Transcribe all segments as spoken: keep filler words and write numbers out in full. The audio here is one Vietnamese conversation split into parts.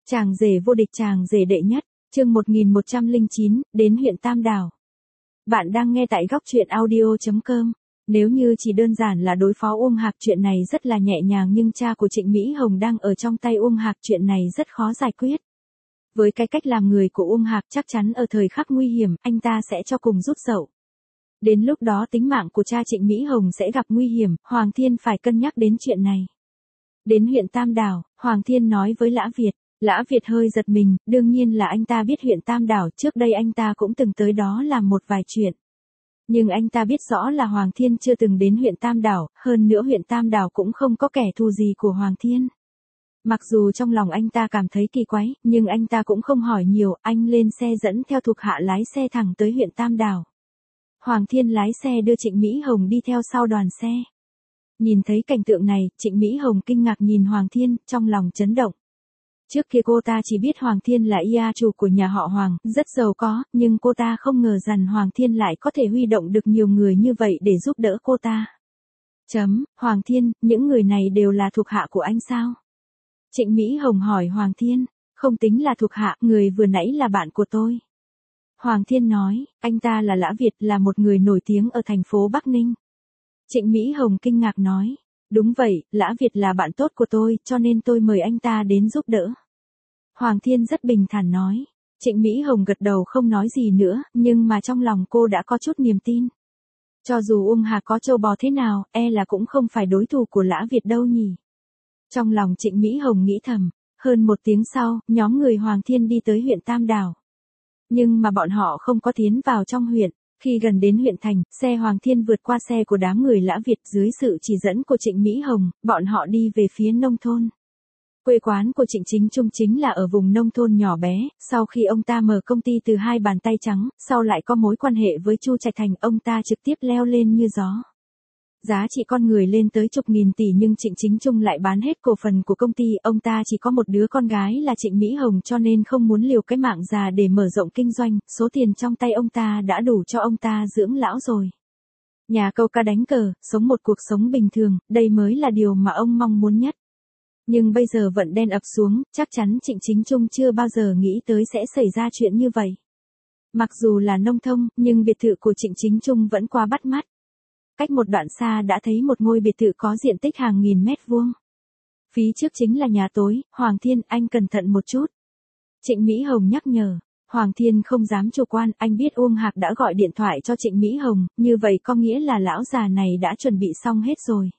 Chàng rể vô địch, chàng rể đệ nhất, chương một nghìn một trăm lẻ chín, đến huyện Tam Đảo. Bạn đang nghe tại góc truyện audio chấm com. Nếu như chỉ đơn giản là đối phó Uông Hạc, chuyện này rất là nhẹ nhàng, nhưng cha của Trịnh Mỹ Hồng đang ở trong tay Uông Hạc, chuyện này rất khó giải quyết. Với cái cách làm người của Uông Hạc, chắc chắn ở thời khắc nguy hiểm, anh ta sẽ cho cùng rút dậu. Đến lúc đó tính mạng của cha Trịnh Mỹ Hồng sẽ gặp nguy hiểm, Hoàng Thiên phải cân nhắc đến chuyện này. Đến huyện Tam Đảo, Hoàng Thiên nói với Lã Việt. Lã Việt hơi giật mình, đương nhiên là anh ta biết huyện Tam Đảo, trước đây anh ta cũng từng tới đó làm một vài chuyện. Nhưng anh ta biết rõ là Hoàng Thiên chưa từng đến huyện Tam Đảo, hơn nữa huyện Tam Đảo cũng không có kẻ thù gì của Hoàng Thiên. Mặc dù trong lòng anh ta cảm thấy kỳ quái, nhưng anh ta cũng không hỏi nhiều, anh lên xe dẫn theo thuộc hạ lái xe thẳng tới huyện Tam Đảo. Hoàng Thiên lái xe đưa Trịnh Mỹ Hồng đi theo sau đoàn xe. Nhìn thấy cảnh tượng này, Trịnh Mỹ Hồng kinh ngạc nhìn Hoàng Thiên, trong lòng chấn động. Trước kia cô ta chỉ biết Hoàng Thiên là gia chủ của nhà họ Hoàng, rất giàu có, nhưng cô ta không ngờ rằng Hoàng Thiên lại có thể huy động được nhiều người như vậy để giúp đỡ cô ta. Chấm, Hoàng Thiên, những người này đều là thuộc hạ của anh sao? Trịnh Mỹ Hồng hỏi Hoàng Thiên, không tính là thuộc hạ, người vừa nãy là bạn của tôi. Hoàng Thiên nói, anh ta là Lã Việt, là một người nổi tiếng ở thành phố Bắc Ninh. Trịnh Mỹ Hồng kinh ngạc nói. Đúng vậy, Lã Việt là bạn tốt của tôi, cho nên tôi mời anh ta đến giúp đỡ. Hoàng Thiên rất bình thản nói. Trịnh Mỹ Hồng gật đầu không nói gì nữa, nhưng mà trong lòng cô đã có chút niềm tin. Cho dù Uông Hạc có trâu bò thế nào, e là cũng không phải đối thủ của Lã Việt đâu nhỉ. Trong lòng Trịnh Mỹ Hồng nghĩ thầm, hơn một tiếng sau, nhóm người Hoàng Thiên đi tới huyện Tam Đảo. Nhưng mà bọn họ không có tiến vào trong huyện. Khi gần đến huyện thành, xe Hoàng Thiên vượt qua xe của đám người Lã Việt, dưới sự chỉ dẫn của Trịnh Mỹ Hồng, bọn họ đi về phía nông thôn. Quê quán của Trịnh Chính Trung chính là ở vùng nông thôn nhỏ bé, sau khi ông ta mở công ty từ hai bàn tay trắng, sau lại có mối quan hệ với Chu Trạch Thành, ông ta trực tiếp leo lên như gió. Giá trị con người lên tới chục nghìn tỷ, nhưng Trịnh Chính Trung lại bán hết cổ phần của công ty, ông ta chỉ có một đứa con gái là Trịnh Mỹ Hồng, cho nên không muốn liều cái mạng già để mở rộng kinh doanh, số tiền trong tay ông ta đã đủ cho ông ta dưỡng lão rồi. Nhà câu cá đánh cờ, sống một cuộc sống bình thường, đây mới là điều mà ông mong muốn nhất. Nhưng bây giờ vận đen ập xuống, chắc chắn Trịnh Chính Trung chưa bao giờ nghĩ tới sẽ xảy ra chuyện như vậy. Mặc dù là nông thôn, nhưng biệt thự của Trịnh Chính Trung vẫn quá bắt mắt. Cách một đoạn xa đã thấy một ngôi biệt thự có diện tích hàng nghìn mét vuông. Phía trước chính là nhà tối. Hoàng Thiên, anh cẩn thận một chút. Trịnh Mỹ Hồng nhắc nhở. Hoàng Thiên không dám chủ quan, anh biết Uông Hạc đã gọi điện thoại cho Trịnh Mỹ Hồng, như vậy có nghĩa là lão già này đã chuẩn bị xong hết rồi.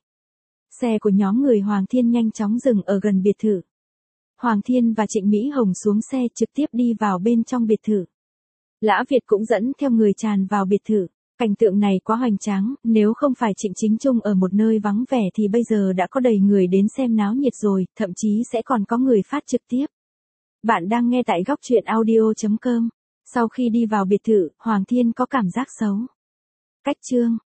Xe của nhóm người Hoàng Thiên nhanh chóng dừng ở gần biệt thự. Hoàng Thiên và Trịnh Mỹ Hồng xuống xe trực tiếp đi vào bên trong biệt thự. Lã Việt cũng dẫn theo người tràn vào biệt thự. Cảnh tượng này quá hoành tráng, nếu không phải Trịnh Chính Trung ở một nơi vắng vẻ thì bây giờ đã có đầy người đến xem náo nhiệt rồi, thậm chí sẽ còn có người phát trực tiếp. Bạn đang nghe tại góc truyện audio chấm com. Sau khi đi vào biệt thự, Hoàng Thiên có cảm giác xấu. Cách chương